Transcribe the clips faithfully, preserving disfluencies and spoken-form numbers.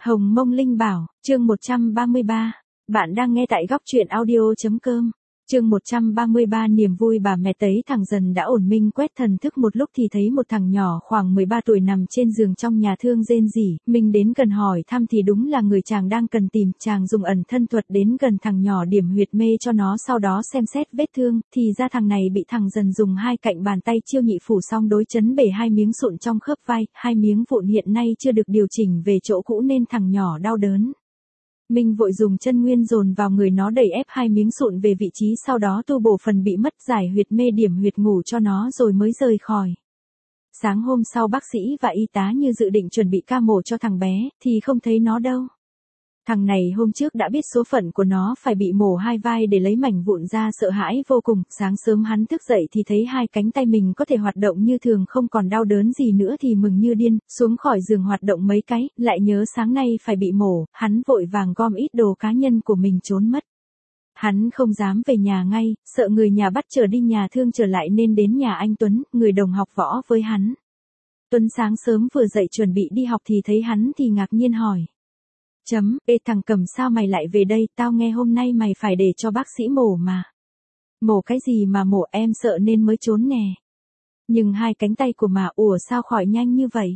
Hồng Mông Linh Bảo, chương một trăm ba mươi ba. Bạn đang nghe tại góc truyện audio.com. Chương một trăm ba mươi ba niềm vui bà mẹ tấy thằng dần đã ổn. Minh quét thần thức một lúc thì thấy một thằng nhỏ khoảng mười ba tuổi nằm trên giường trong nhà thương rên rỉ. Minh đến gần hỏi thăm thì đúng là người chàng đang cần tìm. Chàng dùng ẩn thân thuật đến gần thằng nhỏ điểm huyệt mê cho nó, sau đó xem xét vết thương, thì ra thằng này bị thằng dần dùng hai cạnh bàn tay chiêu nhị phủ song đối chấn bể hai miếng sụn trong khớp vai. Hai miếng vụn hiện nay chưa được điều chỉnh về chỗ cũ nên thằng nhỏ đau đớn. Minh vội dùng chân nguyên dồn vào người nó, đẩy ép hai miếng sụn về vị trí, sau đó tu bổ phần bị mất, giải huyệt mê, điểm huyệt ngủ cho nó rồi mới rời khỏi. Sáng hôm sau bác sĩ và y tá như dự định chuẩn bị ca mổ cho thằng bé, thì không thấy nó đâu. Thằng này hôm trước đã biết số phận của nó phải bị mổ hai vai để lấy mảnh vụn ra, sợ hãi vô cùng. Sáng sớm hắn thức dậy thì thấy hai cánh tay mình có thể hoạt động như thường, không còn đau đớn gì nữa thì mừng như điên, xuống khỏi giường hoạt động mấy cái, lại nhớ sáng nay phải bị mổ, hắn vội vàng gom ít đồ cá nhân của mình trốn mất. Hắn không dám về nhà ngay, sợ người nhà bắt trở đi nhà thương trở lại nên đến nhà anh Tuấn, người đồng học võ với hắn. Tuấn sáng sớm vừa dậy chuẩn bị đi học thì thấy hắn thì ngạc nhiên hỏi. Chấm, ê thằng Cầm, sao mày lại về đây, tao nghe hôm nay mày phải để cho bác sĩ mổ mà. Mổ cái gì mà mổ, em sợ nên mới trốn nè. Nhưng hai cánh tay của mà, ủa sao khỏi nhanh như vậy?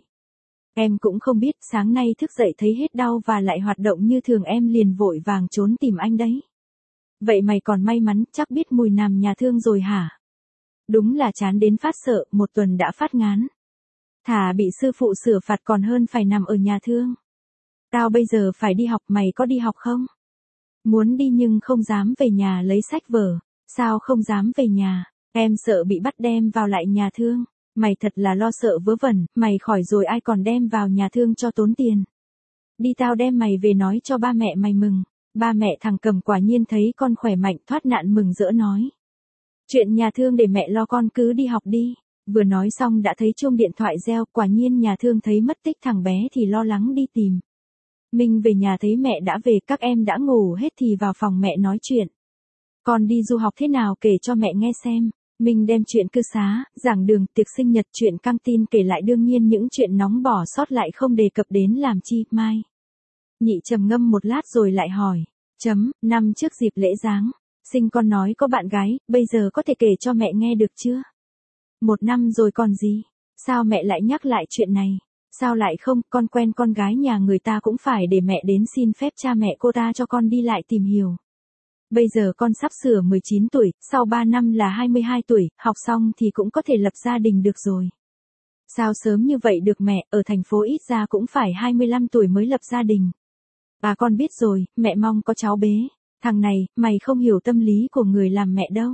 Em cũng không biết, sáng nay thức dậy thấy hết đau và lại hoạt động như thường, em liền vội vàng trốn tìm anh đấy. Vậy mày còn may mắn, chắc biết mùi nằm nhà thương rồi hả? Đúng là chán đến phát sợ, một tuần đã phát ngán. Thà bị sư phụ sửa phạt còn hơn phải nằm ở nhà thương. Tao bây giờ phải đi học, mày có đi học không? Muốn đi nhưng không dám về nhà lấy sách vở. Sao không dám về nhà? Em sợ bị bắt đem vào lại nhà thương. Mày thật là lo sợ vớ vẩn, mày khỏi rồi ai còn đem vào nhà thương cho tốn tiền. Đi, tao đem mày về nói cho ba mẹ mày mừng. Ba mẹ thằng Cầm quả nhiên thấy con khỏe mạnh thoát nạn mừng rỡ nói. Chuyện nhà thương để mẹ lo, con cứ đi học đi. Vừa nói xong đã thấy chuông điện thoại reo, quả nhiên nhà thương thấy mất tích thằng bé thì lo lắng đi tìm. Minh về nhà thấy mẹ đã về, các em đã ngủ hết thì vào phòng mẹ nói chuyện. Con đi du học thế nào kể cho mẹ nghe xem. Minh đem chuyện cư xá, giảng đường, tiệc sinh nhật, chuyện căng tin kể lại, đương nhiên những chuyện nóng bỏ sót lại không đề cập đến làm chi. Mai Nhị trầm ngâm một lát rồi lại hỏi. Chấm, năm trước dịp lễ giáng sinh con nói có bạn gái, bây giờ có thể kể cho mẹ nghe được chưa? Một năm rồi còn gì? Sao mẹ lại nhắc lại chuyện này? Sao lại không, con quen con gái nhà người ta cũng phải để mẹ đến xin phép cha mẹ cô ta cho con đi lại tìm hiểu. Bây giờ con sắp sửa mười chín tuổi, sau ba năm là hai mươi hai tuổi, học xong thì cũng có thể lập gia đình được rồi. Sao sớm như vậy được mẹ, ở thành phố ít ra cũng phải hai mươi lăm tuổi mới lập gia đình. À con biết rồi, mẹ mong có cháu bé. Thằng này, mày không hiểu tâm lý của người làm mẹ đâu.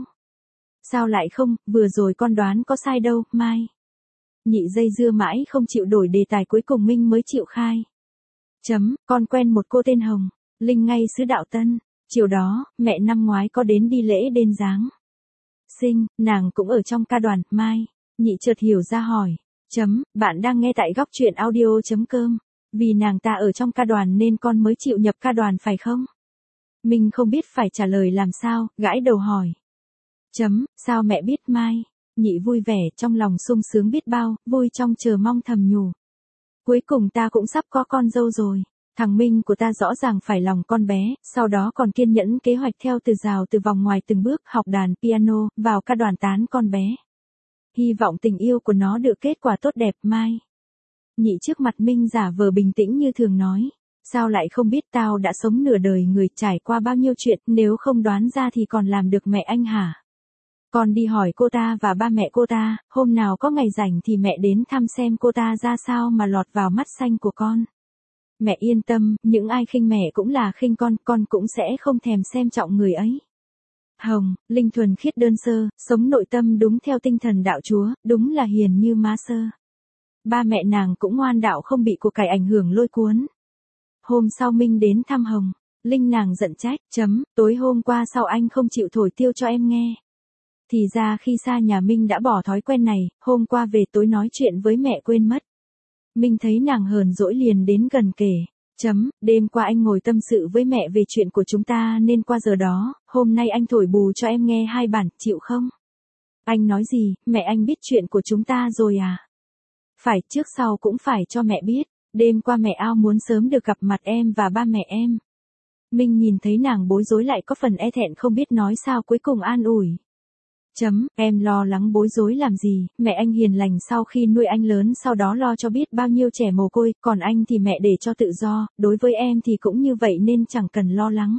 Sao lại không, vừa rồi con đoán có sai đâu, Mai. Nhị dây dưa mãi không chịu đổi đề tài, cuối cùng Minh mới chịu khai. Chấm, con quen một cô tên Hồng Linh ngay xứ Đạo Tân. Chiều đó, mẹ năm ngoái có đến đi lễ đền giáng sinh, nàng cũng ở trong ca đoàn. Mai Nhị chợt hiểu ra hỏi. Chấm, bạn đang nghe tại góc truyện audio.com. Vì nàng ta ở trong ca đoàn nên con mới chịu nhập ca đoàn phải không? Minh không biết phải trả lời làm sao, gãi đầu hỏi. Chấm, sao mẹ biết? Mai Nhị vui vẻ, trong lòng sung sướng biết bao, vui trong chờ mong thầm nhủ. Cuối cùng ta cũng sắp có con dâu rồi. Thằng Minh của ta rõ ràng phải lòng con bé, sau đó còn kiên nhẫn kế hoạch theo từ rào từ vòng ngoài từng bước, học đàn piano, vào ca đoàn tán con bé. Hy vọng tình yêu của nó được kết quả tốt đẹp. Mai Nhị trước mặt Minh giả vờ bình tĩnh như thường nói. Sao lại không biết, tao đã sống nửa đời người, trải qua bao nhiêu chuyện, nếu không đoán ra thì còn làm được mẹ anh hả? Con đi hỏi cô ta và ba mẹ cô ta, hôm nào có ngày rảnh thì mẹ đến thăm xem cô ta ra sao mà lọt vào mắt xanh của con. Mẹ yên tâm, những ai khinh mẹ cũng là khinh con, con cũng sẽ không thèm xem trọng người ấy. Hồng Linh thuần khiết đơn sơ, sống nội tâm đúng theo tinh thần đạo Chúa, đúng là hiền như má sơ. Ba mẹ nàng cũng ngoan đạo, không bị của cải ảnh hưởng lôi cuốn. Hôm sau Minh đến thăm Hồng Linh, nàng giận trách. Chấm, tối hôm qua sao anh không chịu thổi tiêu cho em nghe? Thì ra khi xa nhà Minh đã bỏ thói quen này, hôm qua về tối nói chuyện với mẹ quên mất. Minh thấy nàng hờn dỗi liền đến gần kể. Chấm, đêm qua anh ngồi tâm sự với mẹ về chuyện của chúng ta nên qua giờ đó, hôm nay anh thổi bù cho em nghe hai bản, chịu không? Anh nói gì, mẹ anh biết chuyện của chúng ta rồi à? Phải, trước sau cũng phải cho mẹ biết. Đêm qua mẹ ao muốn sớm được gặp mặt em và ba mẹ em. Minh nhìn thấy nàng bối rối lại có phần e thẹn không biết nói sao cuối cùng an ủi. Chấm, em lo lắng bối rối làm gì, mẹ anh hiền lành sau khi nuôi anh lớn sau đó lo cho biết bao nhiêu trẻ mồ côi, còn anh thì mẹ để cho tự do, đối với em thì cũng như vậy nên chẳng cần lo lắng.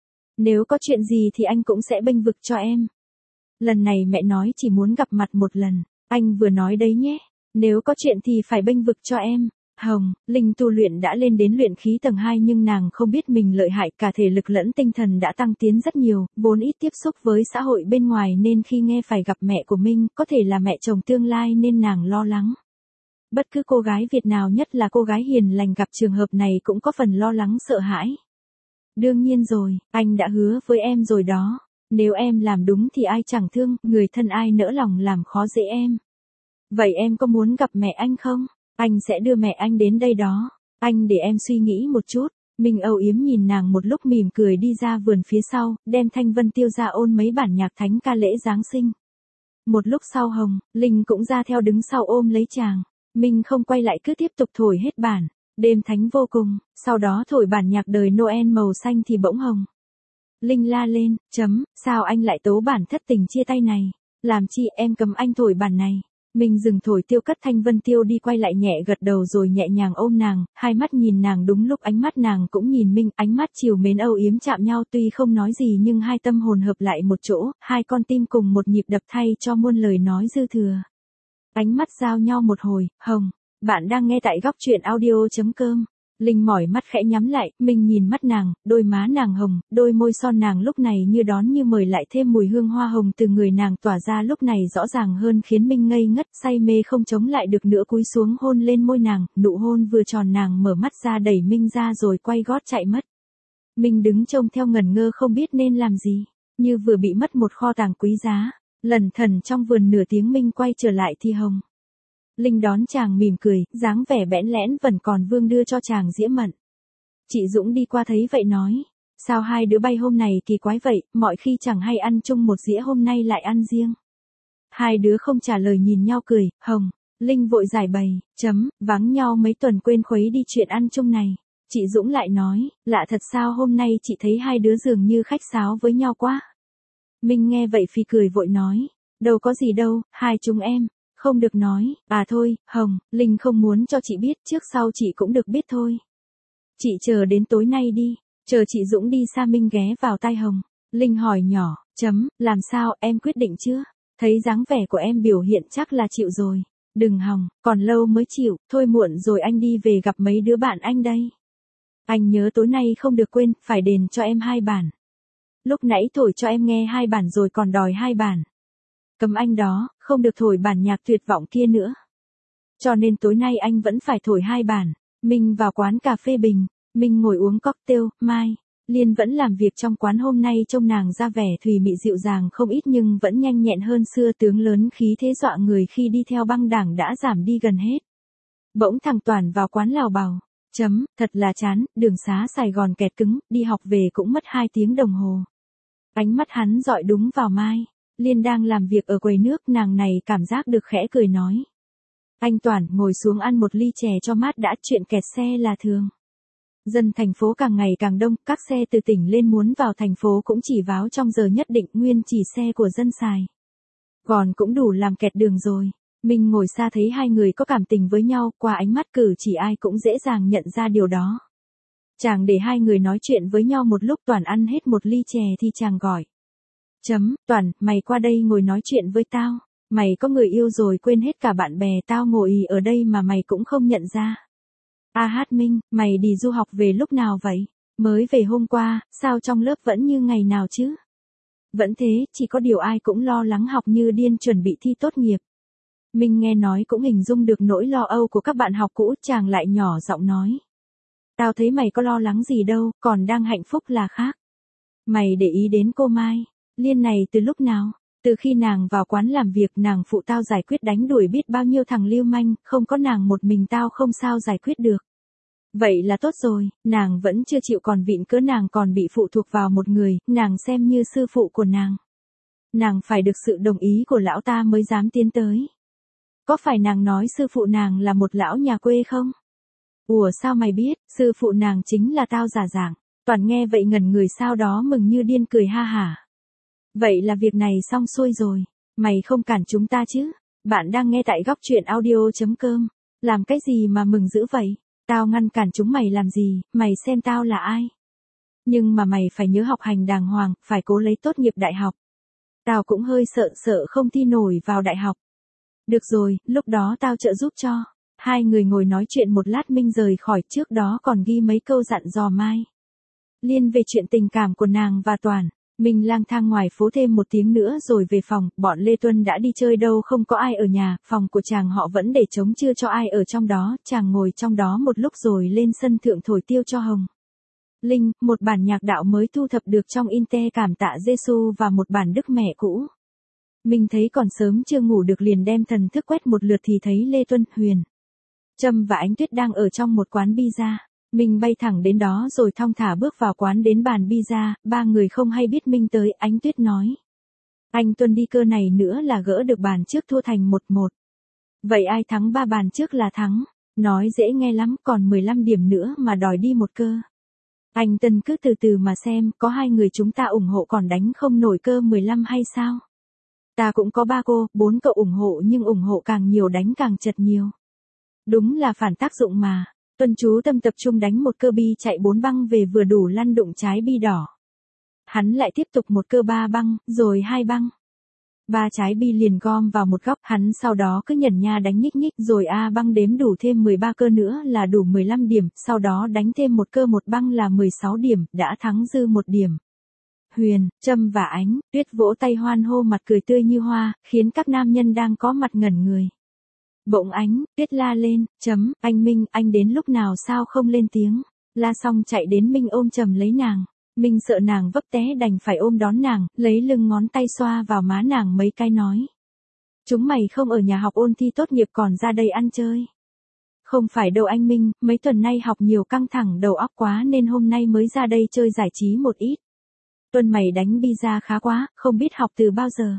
Nếu có chuyện gì thì anh cũng sẽ bênh vực cho em. Lần này mẹ nói chỉ muốn gặp mặt một lần, anh vừa nói đấy nhé, nếu có chuyện thì phải bênh vực cho em. Hồng, Linh tu luyện đã lên đến luyện khí tầng hai nhưng nàng không biết mình lợi hại, cả thể lực lẫn tinh thần đã tăng tiến rất nhiều, vốn ít tiếp xúc với xã hội bên ngoài nên khi nghe phải gặp mẹ của Minh, có thể là mẹ chồng tương lai nên nàng lo lắng. Bất cứ cô gái Việt nào nhất là cô gái hiền lành gặp trường hợp này cũng có phần lo lắng sợ hãi. Đương nhiên rồi, anh đã hứa với em rồi đó, nếu em làm đúng thì ai chẳng thương, người thân ai nỡ lòng làm khó dễ em. Vậy em có muốn gặp mẹ anh không? Anh sẽ đưa mẹ anh đến đây đó. Anh để em suy nghĩ một chút. Minh âu yếm nhìn nàng một lúc mỉm cười đi ra vườn phía sau, đem Thanh Vân Tiêu ra ôn mấy bản nhạc thánh ca lễ Giáng sinh. Một lúc sau Hồng, Linh cũng ra theo đứng sau ôm lấy chàng. Minh không quay lại cứ tiếp tục thổi hết bản. Đêm thánh vô cùng, sau đó thổi bản nhạc đời Noel màu xanh thì bỗng Hồng. Linh la lên, chấm, sao anh lại tố bản thất tình chia tay này? Làm chi em cấm anh thổi bản này? Mình dừng thổi tiêu cất Thanh Vân Tiêu đi quay lại nhẹ gật đầu rồi nhẹ nhàng ôm nàng, hai mắt nhìn nàng đúng lúc ánh mắt nàng cũng nhìn Minh, ánh mắt chiều mến âu yếm chạm nhau tuy không nói gì nhưng hai tâm hồn hợp lại một chỗ, hai con tim cùng một nhịp đập thay cho muôn lời nói dư thừa. Ánh mắt giao nhau một hồi, Hồng, bạn đang nghe tại góc truyện audio chấm com. Linh mỏi mắt khẽ nhắm lại, mình nhìn mắt nàng, đôi má nàng hồng, đôi môi son nàng lúc này như đón như mời lại thêm mùi hương hoa hồng từ người nàng tỏa ra lúc này rõ ràng hơn khiến Minh ngây ngất say mê không chống lại được nữa cúi xuống hôn lên môi nàng, nụ hôn vừa tròn nàng mở mắt ra đẩy Minh ra rồi quay gót chạy mất. Minh đứng trông theo ngẩn ngơ không biết nên làm gì, như vừa bị mất một kho tàng quý giá, lẩn thẩn trong vườn nửa tiếng Minh quay trở lại thì Hồng. Linh đón chàng mỉm cười, dáng vẻ bẽn lẽn vẫn còn vương đưa cho chàng dĩa mận. Chị Dũng đi qua thấy vậy nói, sao hai đứa bay hôm này kỳ quái vậy, mọi khi chẳng hay ăn chung một dĩa hôm nay lại ăn riêng. Hai đứa không trả lời nhìn nhau cười, Hồng, Linh vội giải bày, chấm, vắng nhau mấy tuần quên khuấy đi chuyện ăn chung này. Chị Dũng lại nói, lạ thật sao hôm nay chị thấy hai đứa dường như khách sáo với nhau quá. Minh nghe vậy phì cười vội nói, đâu có gì đâu, hai chúng em. Không được nói, à thôi, Hồng, Linh không muốn cho chị biết, trước sau chị cũng được biết thôi. Chị chờ đến tối nay đi, chờ chị Dũng đi xa. Minh ghé vào tai Hồng. Linh hỏi nhỏ, chấm, làm sao, em quyết định chưa? Thấy dáng vẻ của em biểu hiện chắc là chịu rồi. Đừng Hồng, còn lâu mới chịu, thôi muộn rồi anh đi về gặp mấy đứa bạn anh đây. Anh nhớ tối nay không được quên, phải đền cho em hai bản. Lúc nãy thổi cho em nghe hai bản rồi còn đòi hai bản. Cấm anh đó, không được thổi bản nhạc tuyệt vọng kia nữa. Cho nên tối nay anh vẫn phải thổi hai bản. Minh vào quán cà phê Bình, Minh ngồi uống cocktail, Mai, Liên vẫn làm việc trong quán hôm nay trông nàng ra vẻ thùy mị dịu dàng không ít nhưng vẫn nhanh nhẹn hơn xưa tướng lớn khí thế dọa người khi đi theo băng đảng đã giảm đi gần hết. Bỗng thằng Toàn vào quán lào bào, chấm, thật là chán, đường xá Sài Gòn kẹt cứng, đi học về cũng mất hai tiếng đồng hồ. Ánh mắt hắn dọi đúng vào Mai. Liên đang làm việc ở quầy nước nàng này cảm giác được khẽ cười nói. Anh Toàn ngồi xuống ăn một ly chè cho mát đã chuyện kẹt xe là thường. Dân thành phố càng ngày càng đông, các xe từ tỉnh lên muốn vào thành phố cũng chỉ váo trong giờ nhất định nguyên chỉ xe của dân xài. Còn cũng đủ làm kẹt đường rồi. Mình ngồi xa thấy hai người có cảm tình với nhau, qua ánh mắt cử chỉ ai cũng dễ dàng nhận ra điều đó. Chàng để hai người nói chuyện với nhau một lúc Toàn ăn hết một ly chè thì chàng gọi. Chấm, Toàn, mày qua đây ngồi nói chuyện với tao. Mày có người yêu rồi quên hết cả bạn bè tao ngồi ở đây mà mày cũng không nhận ra. A hát Minh, mày đi du học về lúc nào vậy? Mới về hôm qua, sao trong lớp vẫn như ngày nào chứ? Vẫn thế, chỉ có điều ai cũng lo lắng học như điên chuẩn bị thi tốt nghiệp. Minh nghe nói cũng hình dung được nỗi lo âu của các bạn học cũ, chàng lại nhỏ giọng nói. Tao thấy mày có lo lắng gì đâu, còn đang hạnh phúc là khác. Mày để ý đến cô Mai, Liên này từ lúc nào? Từ khi nàng vào quán làm việc nàng phụ tao giải quyết đánh đuổi biết bao nhiêu thằng lưu manh, không có nàng một mình tao không sao giải quyết được. Vậy là tốt rồi, nàng vẫn chưa chịu còn vịn cớ nàng còn bị phụ thuộc vào một người, nàng xem như sư phụ của nàng. Nàng phải được sự đồng ý của lão ta mới dám tiến tới. Có phải nàng nói sư phụ nàng là một lão nhà quê không? Ủa sao mày biết, sư phụ nàng chính là tao giả dạng. Toàn nghe vậy ngẩn người sau đó mừng như điên cười ha hả. Vậy là việc này xong xuôi rồi. Mày không cản chúng ta chứ? Bạn đang nghe tại góc truyện audio.com. Làm cái gì mà mừng dữ vậy? Tao ngăn cản chúng mày làm gì, mày xem tao là ai? Nhưng mà mày phải nhớ học hành đàng hoàng, phải cố lấy tốt nghiệp đại học. Tao cũng hơi sợ sợ không thi nổi vào đại học. Được rồi, lúc đó tao trợ giúp cho. Hai người ngồi nói chuyện một lát Minh rời khỏi, trước đó còn ghi mấy câu dặn dò Mai Liên về chuyện tình cảm của nàng và Toàn. Mình lang thang ngoài phố thêm một tiếng nữa rồi về phòng, bọn Lê Tuân đã đi chơi đâu không có ai ở nhà, phòng của chàng họ vẫn để trống chưa cho ai ở trong đó, chàng ngồi trong đó một lúc rồi lên sân thượng thổi tiêu cho Hồng Linh, một bản nhạc đạo mới thu thập được trong Inte cảm tạ Giêsu và một bản Đức Mẹ cũ. Mình thấy còn sớm chưa ngủ được liền đem thần thức quét một lượt thì thấy Lê Tuân, Huyền Trâm và Ánh Tuyết đang ở trong một quán pizza. Mình bay thẳng đến đó rồi thong thả bước vào quán đến bàn pizza, ba người không hay biết Minh tới, Ánh Tuyết nói. Anh Tuân đi cơ này nữa là gỡ được bàn trước thua thành một một. Vậy ai thắng ba bàn trước là thắng. Nói dễ nghe lắm, còn mười lăm điểm nữa mà đòi đi một cơ. Anh Tân cứ từ từ mà xem, có hai người chúng ta ủng hộ còn đánh không nổi cơ mười lăm hay sao? Ta cũng có ba cô, bốn cậu ủng hộ nhưng ủng hộ càng nhiều đánh càng chật nhiều. Đúng là phản tác dụng mà. Tuân chú tâm tập trung đánh một cơ bi chạy bốn băng về vừa đủ lăn đụng trái bi đỏ. Hắn lại tiếp tục một cơ ba băng, rồi hai băng. Ba trái bi liền gom vào một góc, hắn sau đó cứ nhẩn nha đánh nhích nhích rồi A băng đếm đủ thêm mười ba cơ nữa là đủ mười lăm điểm, sau đó đánh thêm một cơ một băng là mười sáu điểm, đã thắng dư một điểm. Huyền, Trâm và Ánh Tuyết vỗ tay hoan hô mặt cười tươi như hoa, khiến các nam nhân đang có mặt ngẩn người. Bỗng Ánh Tuyết la lên, chấm, anh Minh, anh đến lúc nào sao không lên tiếng. La xong chạy đến Minh ôm chầm lấy nàng. Minh sợ nàng vấp té đành phải ôm đón nàng, lấy lưng ngón tay xoa vào má nàng mấy cái nói. Chúng mày không ở nhà học ôn thi tốt nghiệp còn ra đây ăn chơi. Không phải đâu anh Minh, mấy tuần nay học nhiều căng thẳng đầu óc quá nên hôm nay mới ra đây chơi giải trí một ít. Tuần mày đánh pizza khá quá, không biết học từ bao giờ.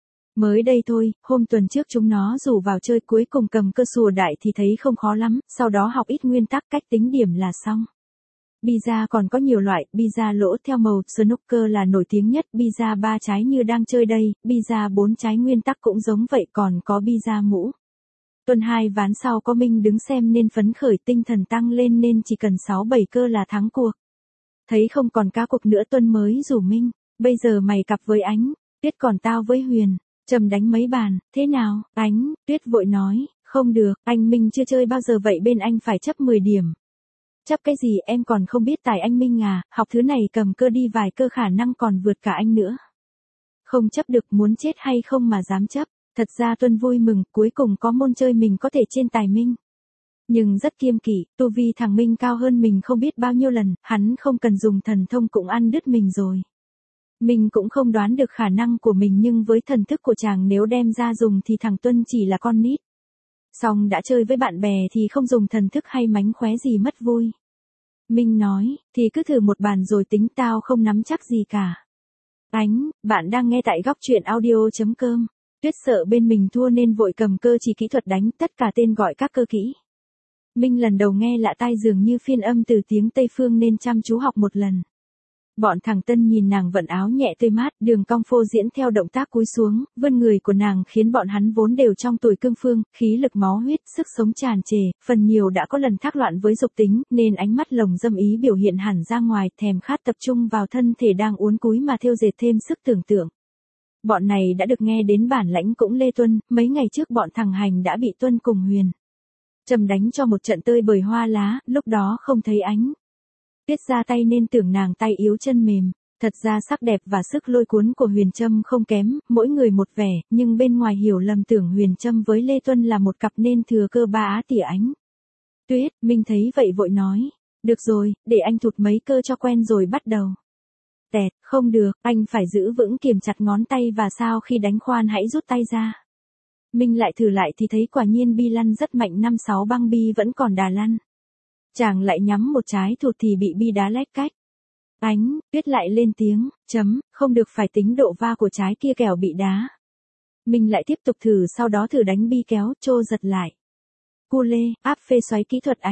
Mới đây thôi, hôm tuần trước chúng nó rủ vào chơi cuối cùng cầm cơ sùa đại thì thấy không khó lắm, sau đó học ít nguyên tắc cách tính điểm là xong. Pizza còn có nhiều loại, pizza lỗ theo màu, snooker là nổi tiếng nhất, pizza ba trái như đang chơi đây, pizza bốn trái nguyên tắc cũng giống vậy, còn có pizza mũ. Tuần hai ván sau có Minh đứng xem nên phấn khởi, tinh thần tăng lên nên chỉ cần sáu bảy cơ là thắng cuộc. Thấy không còn cá cuộc nữa Tuân mới rủ Minh, bây giờ mày cặp với Ánh Tuyết còn tao với Huyền Trâm đánh mấy bàn, thế nào? Ánh Tuyết vội nói, không được, anh Minh chưa chơi bao giờ vậy bên anh phải chấp mười điểm. Chấp cái gì em còn không biết tài anh Minh à, học thứ này cầm cơ đi vài cơ khả năng còn vượt cả anh nữa. Không chấp được, muốn chết hay không mà dám chấp. Thật ra Tuân vui mừng, cuối cùng có môn chơi mình có thể trên tài Minh. Nhưng rất kiêng kỵ, tu vi thằng Minh cao hơn mình không biết bao nhiêu lần, hắn không cần dùng thần thông cũng ăn đứt mình rồi. Mình cũng không đoán được khả năng của mình nhưng với thần thức của chàng nếu đem ra dùng thì thằng Tuân chỉ là con nít. Xong đã chơi với bạn bè thì không dùng thần thức hay mánh khóe gì mất vui. Minh nói, thì cứ thử một bàn rồi tính, tao không nắm chắc gì cả. Ánh, bạn đang nghe tại góc truyện audio.com. Tuyết sợ bên mình thua nên vội cầm cơ chỉ kỹ thuật đánh tất cả tên gọi các cơ kỹ. Minh lần đầu nghe lạ tai dường như phiên âm từ tiếng Tây Phương nên chăm chú học một lần. Bọn thằng Tân nhìn nàng vận áo nhẹ tươi mát, đường cong phô diễn theo động tác cúi xuống, vươn người của nàng khiến bọn hắn vốn đều trong tuổi cương phương, khí lực máu huyết, sức sống tràn trề, phần nhiều đã có lần thác loạn với dục tính, nên ánh mắt lồng dâm ý biểu hiện hẳn ra ngoài, thèm khát tập trung vào thân thể đang uốn cúi mà thêu dệt thêm sức tưởng tượng. Bọn này đã được nghe đến bản lãnh cũng Lê Tuân, mấy ngày trước bọn thằng Hành đã bị Tuân cùng Huyền Trâm đánh cho một trận tơi bời hoa lá, lúc đó không thấy Ánh Tuyết ra tay nên tưởng nàng tay yếu chân mềm. Thật ra sắc đẹp và sức lôi cuốn của Huyền Trâm không kém, mỗi người một vẻ, nhưng bên ngoài hiểu lầm tưởng Huyền Trâm với Lê Tuân là một cặp nên thừa cơ ba á tỉa Ánh Tuyết. Minh thấy vậy vội nói, được rồi, để anh thụt mấy cơ cho quen rồi bắt đầu. Tẹt, không được, anh phải giữ vững kiềm chặt ngón tay và sau khi đánh khoan hãy rút tay ra. Minh lại thử lại thì thấy quả nhiên bi lăn rất mạnh, năm sáu băng bi vẫn còn đà lăn. Chàng lại nhắm một trái thụt thì bị bi đá lách cách. Ánh Tuyết lại lên tiếng, chấm, không được, phải tính độ va của trái kia kẻo bị đá. Minh lại tiếp tục thử, sau đó thử đánh bi kéo, trô giật lại. Cu lê, áp phê xoáy kỹ thuật Ánh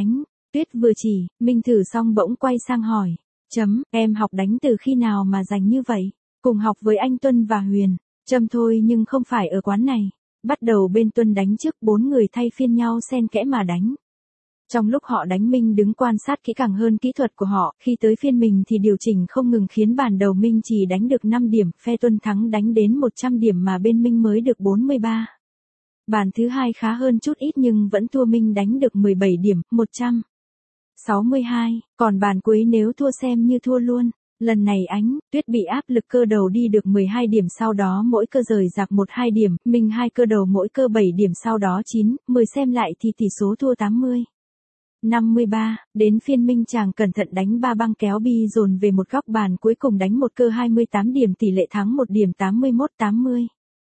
Tuyết vừa chỉ, Minh thử xong bỗng quay sang hỏi. Chấm, em học đánh từ khi nào mà rành như vậy? Cùng học với anh Tuân và Huyền. Châm thôi nhưng không phải ở quán này. Bắt đầu bên Tuân đánh trước, bốn người thay phiên nhau xen kẽ mà đánh. Trong lúc họ đánh Minh đứng quan sát kỹ càng hơn kỹ thuật của họ, khi tới phiên mình thì điều chỉnh không ngừng khiến bàn đầu Minh chỉ đánh được năm điểm, phe Tuân thắng đánh đến một trăm điểm mà bên Minh mới được bốn mươi ba. Bàn thứ hai khá hơn chút ít nhưng vẫn thua Minh đánh được mười bảy điểm, một trăm sáu mươi hai, còn bàn cuối nếu thua xem như thua luôn. Lần này Ánh, Tuyết bị áp lực cơ đầu đi được mười hai điểm, sau đó mỗi cơ rời rạc một hai điểm, Minh hai cơ đầu mỗi cơ bảy điểm, sau đó chín, mười xem lại thì tỷ số thua tám mươi. năm mươi ba, đến phiên Minh chàng cẩn thận đánh ba băng kéo bi dồn về một góc bàn, cuối cùng đánh một cơ hai mươi tám điểm, tỷ lệ thắng một điểm, tám mươi mốt tám mươi.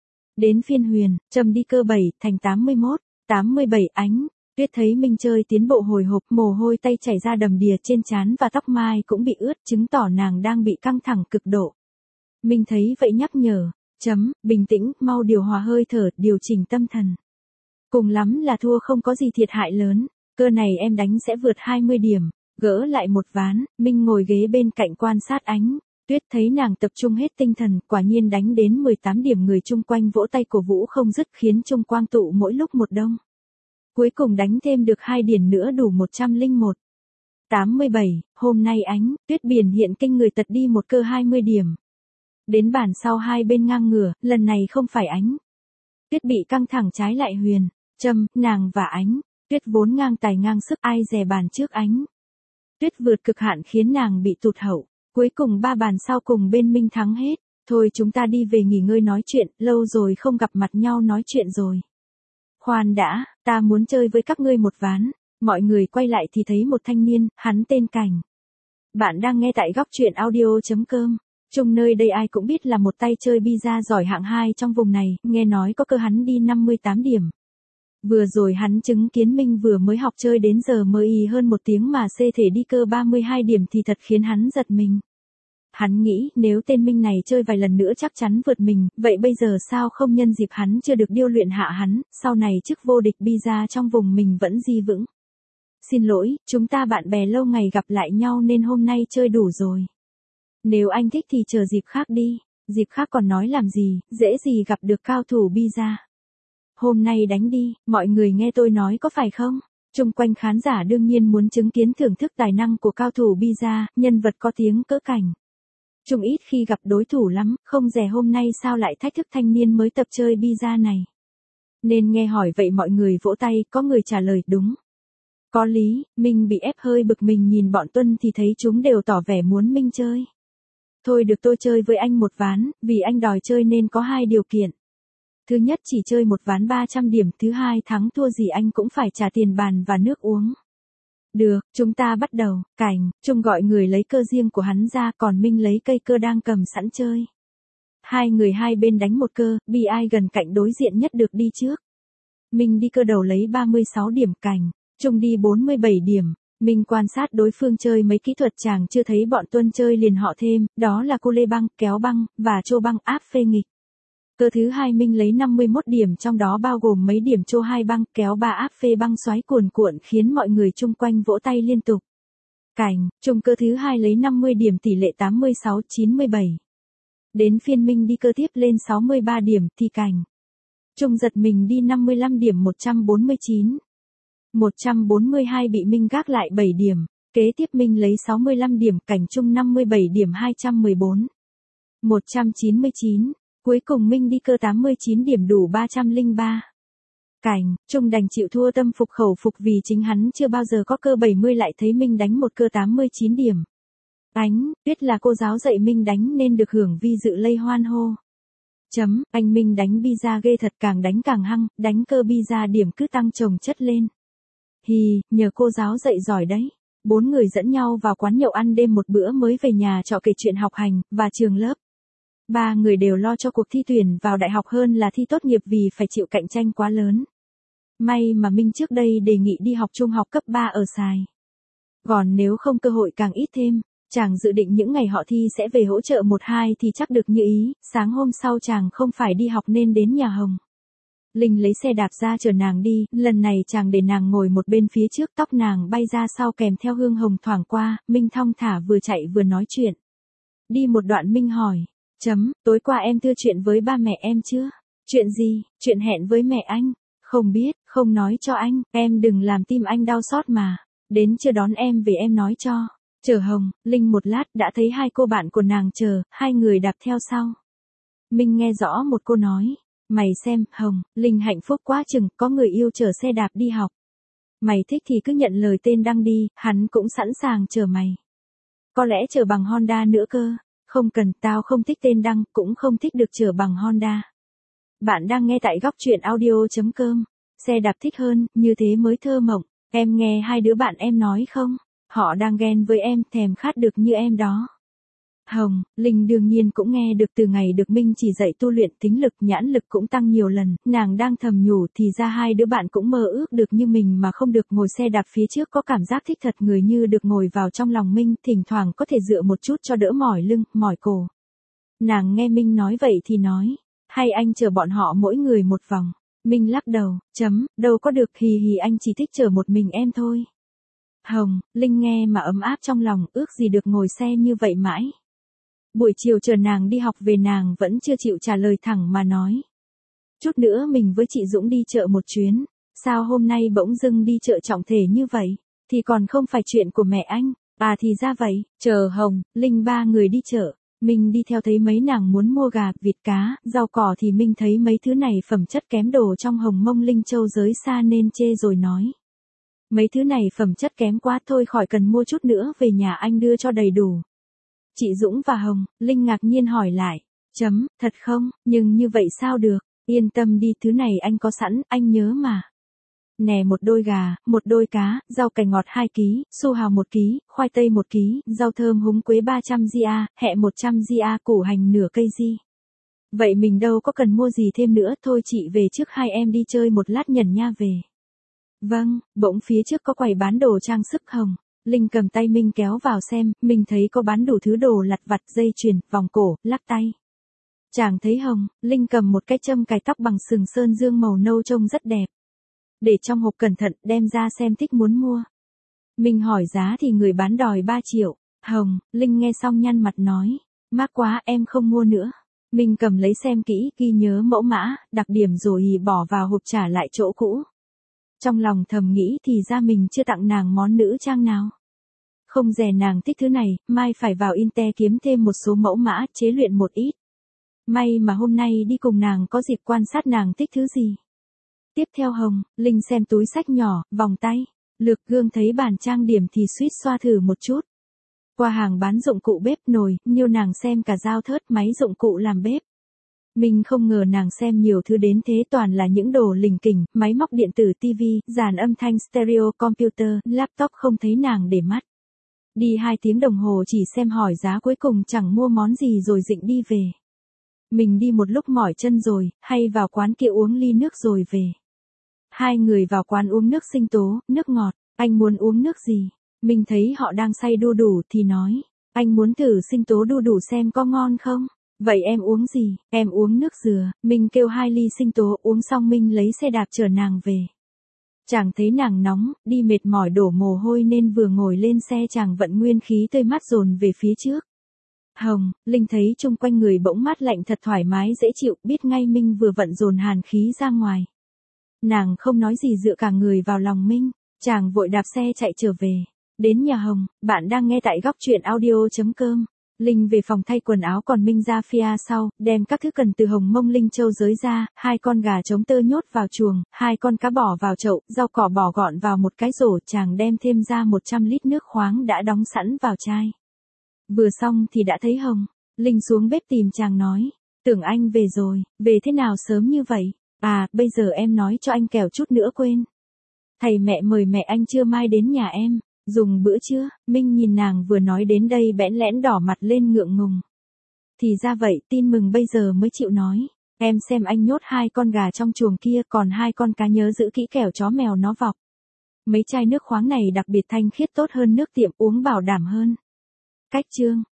Đến phiên Huyền, Trâm đi cơ bảy, thành tám mươi mốt, tám mươi bảy. Ánh, Tuyết thấy Minh chơi tiến bộ hồi hộp, mồ hôi tay chảy ra đầm đìa trên trán và tóc mai cũng bị ướt, chứng tỏ nàng đang bị căng thẳng cực độ. Minh thấy vậy nhắc nhở, Chấm, bình tĩnh, mau điều hòa hơi thở, điều chỉnh tâm thần. Cùng lắm là thua, không có gì thiệt hại lớn, cơ này em đánh sẽ vượt hai mươi điểm, gỡ lại một ván. Minh ngồi ghế bên cạnh quan sát Ánh. Tuyết thấy nàng tập trung hết tinh thần, quả nhiên đánh đến mười tám điểm, người chung quanh vỗ tay cổ vũ không dứt khiến chung quang tụ mỗi lúc một đông. Cuối cùng đánh thêm được hai điểm nữa đủ một trăm lẻ một. tám mươi bảy, hôm nay Ánh, Tuyết biển hiện kinh người, tật đi một cơ hai mươi điểm. Đến bàn sau hai bên ngang ngửa, lần này không phải Ánh. Tuyết bị căng thẳng, trái lại Huyền, Trâm, nàng và Ánh. Tuyết vốn ngang tài ngang sức, ai dè bàn trước Ánh. Tuyết vượt cực hạn khiến nàng bị tụt hậu. Cuối cùng ba bàn sau cùng bên Minh thắng hết. Thôi chúng ta đi về nghỉ ngơi nói chuyện, lâu rồi không gặp mặt nhau nói chuyện rồi. Khoan đã, ta muốn chơi với các ngươi một ván. Mọi người quay lại thì thấy một thanh niên, hắn tên Cảnh. Bạn đang nghe tại góc truyện audio chấm com. Chung nơi đây ai cũng biết là một tay chơi bi-a giỏi hạng hai trong vùng này, nghe nói có cơ hắn đi năm mươi tám điểm. Vừa rồi hắn chứng kiến Minh vừa mới học chơi đến giờ mới y hơn một tiếng mà xê thể đi cơ ba mươi hai điểm thì thật khiến hắn giật mình. Hắn nghĩ nếu tên Minh này chơi vài lần nữa chắc chắn vượt mình, vậy bây giờ sao không nhân dịp hắn chưa được điêu luyện hạ hắn, sau này chức vô địch bi-a trong vùng mình vẫn di vững. Xin lỗi, chúng ta bạn bè lâu ngày gặp lại nhau nên hôm nay chơi đủ rồi. Nếu anh thích thì chờ dịp khác đi, dịp khác còn nói làm gì, dễ gì gặp được cao thủ bi-a. Hôm nay đánh đi, mọi người nghe tôi nói có phải không? Chung quanh khán giả đương nhiên muốn chứng kiến thưởng thức tài năng của cao thủ bi-a, nhân vật có tiếng cỡ Cảnh. Chung ít khi gặp đối thủ lắm, không dè hôm nay sao lại thách thức thanh niên mới tập chơi bi-a này. Nên nghe hỏi vậy mọi người vỗ tay, có người trả lời đúng. Có lý, Minh bị ép hơi bực mình nhìn bọn Tuân thì thấy chúng đều tỏ vẻ muốn Minh chơi. Thôi được, tôi chơi với anh một ván, vì anh đòi chơi nên có hai điều kiện. Thứ nhất chỉ chơi một ván ba trăm điểm, thứ hai thắng thua gì anh cũng phải trả tiền bàn và nước uống. Được, chúng ta bắt đầu. Cảnh, Trung gọi người lấy cơ riêng của hắn ra, còn Minh lấy cây cơ đang cầm sẵn chơi. Hai người hai bên đánh một cơ, bi ai gần cạnh đối diện nhất được đi trước. Minh đi cơ đầu lấy ba mươi sáu điểm, Cảnh, Trung đi bốn mươi bảy điểm. Minh quan sát đối phương chơi mấy kỹ thuật chàng chưa thấy bọn Tuân chơi liền họ thêm, đó là cô lê băng, kéo băng, và chô băng áp phê nghịch. Cơ thứ hai Minh lấy năm mươi mốt điểm, trong đó bao gồm mấy điểm chô hai băng, kéo ba áp phê băng xoáy cuồn cuộn khiến mọi người chung quanh vỗ tay liên tục. Cảnh, Trung cơ thứ hai lấy năm mươi điểm, tỷ lệ tám mươi sáu chín mươi bảy. Đến phiên Minh đi cơ tiếp lên sáu mươi ba điểm, thì Cảnh, Trung giật mình đi năm mươi lăm điểm, một trăm bốn mươi chín. một trăm bốn mươi hai bị Minh gác lại bảy điểm. Kế tiếp Minh lấy sáu mươi lăm điểm, Cảnh Trung năm mươi bảy điểm, hai trăm mười bốn. một trăm chín mươi chín. Cuối cùng Minh đi cơ tám mươi chín điểm, đủ ba trăm lẻ ba. Cảnh, Trung đành chịu thua, tâm phục khẩu phục vì chính hắn chưa bao giờ có cơ bảy mươi, lại thấy Minh đánh một cơ tám mươi chín điểm. Ánh, Tuyết là cô giáo dạy Minh đánh nên được hưởng vi dự lây hoan hô. Chấm, anh Minh đánh bi-a ghê thật, càng đánh càng hăng, đánh cơ bi-a điểm cứ tăng chồng chất lên. Hì, nhờ cô giáo dạy giỏi đấy. Bốn người dẫn nhau vào quán nhậu ăn đêm một bữa mới về nhà trọ kể chuyện học hành, và trường lớp. Ba người đều lo cho cuộc thi tuyển vào đại học hơn là thi tốt nghiệp vì phải chịu cạnh tranh quá lớn. May mà Minh trước đây đề nghị đi học trung học cấp ba ở Sài Gòn, nếu không cơ hội càng ít thêm. Chàng dự định những ngày họ thi sẽ về hỗ trợ một hai thì chắc được như ý. Sáng hôm sau chàng không phải đi học nên đến nhà Hồng. Linh lấy xe đạp ra chở nàng đi, lần này chàng để nàng ngồi một bên phía trước, tóc nàng bay ra sau kèm theo hương hồng thoảng qua, Minh thong thả vừa chạy vừa nói chuyện. Đi một đoạn Minh hỏi, chấm, tối qua em thưa chuyện với ba mẹ em chưa? Chuyện gì? Chuyện hẹn với mẹ anh. Không biết, không nói cho anh, em đừng làm tim anh đau xót mà. Đến chưa đón em về em nói cho. Chờ Hồng, Linh một lát đã thấy hai cô bạn của nàng chờ, hai người đạp theo sau. Minh nghe rõ một cô nói, mày xem, Hồng, Linh hạnh phúc quá chừng, có người yêu chở xe đạp đi học. Mày thích thì cứ nhận lời tên Đăng đi, hắn cũng sẵn sàng chở mày. Có lẽ chở bằng Honda nữa cơ. Không cần, tao không thích tên Đăng, cũng không thích được chở bằng Honda. Bạn đang nghe tại góc truyện audio.com. Xe đạp thích hơn, như thế mới thơ mộng. Em nghe hai đứa bạn em nói không? Họ đang ghen với em, thèm khát được như em đó. Hồng, Linh đương nhiên cũng nghe được từ ngày được Minh chỉ dạy tu luyện, thính lực, nhãn lực cũng tăng nhiều lần, nàng đang thầm nhủ thì ra hai đứa bạn cũng mơ ước được như mình mà không được ngồi xe đạp phía trước, có cảm giác thích thật người như được ngồi vào trong lòng Minh, thỉnh thoảng có thể dựa một chút cho đỡ mỏi lưng, mỏi cổ. Nàng nghe Minh nói vậy thì nói, hay anh chở bọn họ mỗi người một vòng. Minh lắc đầu, chấm, đâu có được, hì hì, anh chỉ thích chở một mình em thôi. Hồng, Linh nghe mà ấm áp trong lòng, ước gì được ngồi xe như vậy mãi. Buổi chiều chờ nàng đi học về nàng vẫn chưa chịu trả lời thẳng mà nói. Chút nữa mình với chị Dũng đi chợ một chuyến, sao hôm nay bỗng dưng đi chợ trọng thể như vậy, thì còn không phải chuyện của mẹ anh, à thì ra vậy, chờ Hồng, Linh ba người đi chợ. Minh đi theo thấy mấy nàng muốn mua gà, vịt cá, rau cỏ thì Minh thấy mấy thứ này phẩm chất kém đồ trong Hồng Mông Linh Châu giới xa nên chê rồi nói. Mấy thứ này phẩm chất kém quá thôi, khỏi cần mua, chút nữa về nhà anh đưa cho đầy đủ. Chị Dũng và Hồng, Linh ngạc nhiên hỏi lại, chấm, thật không, nhưng như vậy sao được, yên tâm đi, thứ này anh có sẵn, anh nhớ mà. Nè, một đôi gà, một đôi cá, rau cải ngọt hai ký, su hào một ký, khoai tây một ký, rau thơm húng quế ba trăm gi a, hẹ một trăm gi a, củ hành nửa cây gi. Vậy mình đâu có cần mua gì thêm nữa, thôi chị về trước, hai em đi chơi một lát nhẩn nha về. Vâng, bỗng phía trước có quầy bán đồ trang sức. Hồng, Linh cầm tay Minh kéo vào xem, mình thấy có bán đủ thứ đồ lặt vặt, dây chuyền, vòng cổ, lắc tay. Chàng thấy Hồng, Linh cầm một cái châm cài tóc bằng sừng sơn dương màu nâu trông rất đẹp. Để trong hộp cẩn thận, đem ra xem thích muốn mua. Minh hỏi giá thì người bán đòi ba triệu. Hồng, Linh nghe xong nhăn mặt nói, mắc quá, em không mua nữa. Minh cầm lấy xem kỹ, ghi nhớ mẫu mã, đặc điểm rồi bỏ vào hộp trả lại chỗ cũ. Trong lòng thầm nghĩ thì ra mình chưa tặng nàng món nữ trang nào. Không dè nàng thích thứ này, mai phải vào Inte kiếm thêm một số mẫu mã, chế luyện một ít. May mà hôm nay đi cùng nàng có dịp quan sát nàng thích thứ gì. Tiếp theo Hồng, Linh xem túi xách nhỏ, vòng tay, lược gương, thấy bàn trang điểm thì suýt xoa thử một chút. Qua hàng bán dụng cụ bếp, nồi, niêu, nàng xem cả dao thớt, máy dụng cụ làm bếp. Mình không ngờ nàng xem nhiều thứ đến thế, toàn là những đồ lình kình, máy móc điện tử, tivi, dàn âm thanh, stereo, computer, laptop, không thấy nàng để mắt. Đi hai tiếng đồng hồ chỉ xem hỏi giá, cuối cùng chẳng mua món gì rồi dịnh đi về. Mình đi một lúc mỏi chân rồi, hay vào quán kia uống ly nước rồi về. Hai người vào quán uống nước sinh tố, nước ngọt. Anh muốn uống nước gì? Mình thấy họ đang xay đu đủ thì nói, anh muốn thử sinh tố đu đủ xem có ngon không? Vậy em uống gì? Em uống nước dừa. Mình kêu hai ly sinh tố, uống xong Minh lấy xe đạp chở nàng về. Chàng thấy nàng nóng, đi mệt mỏi đổ mồ hôi nên vừa ngồi lên xe chàng vận nguyên khí tươi mát dồn về phía trước. Hồng, Linh thấy chung quanh người bỗng mát lạnh thật thoải mái dễ chịu, biết ngay Minh vừa vận dồn hàn khí ra ngoài. Nàng không nói gì, dựa cả người vào lòng Minh, chàng vội đạp xe chạy trở về. Đến nhà Hồng, bạn đang nghe tại góc truyện audio.com. Linh về phòng thay quần áo, còn Minh ra phía sau, đem các thứ cần từ Hồng Mông Linh Châu giới ra, hai con gà trống tơ nhốt vào chuồng, hai con cá bỏ vào chậu, rau cỏ bỏ gọn vào một cái rổ, chàng đem thêm ra một trăm lít nước khoáng đã đóng sẵn vào chai. Vừa xong thì đã thấy Hồng, Linh xuống bếp tìm chàng nói, tưởng anh về rồi, về thế nào sớm như vậy? À, bây giờ em nói cho anh kẻo chút nữa quên. Thầy mẹ mời mẹ anh trưa mai đến nhà em, dùng bữa trưa. Minh nhìn nàng vừa nói đến đây bẽn lẽn đỏ mặt lên ngượng ngùng. Thì ra vậy, tin mừng bây giờ mới chịu nói. Em xem anh nhốt hai con gà trong chuồng kia, còn hai con cá nhớ giữ kỹ kẻo chó mèo nó vọc. Mấy chai nước khoáng này đặc biệt thanh khiết, tốt hơn nước tiệm, uống bảo đảm hơn. Cách chương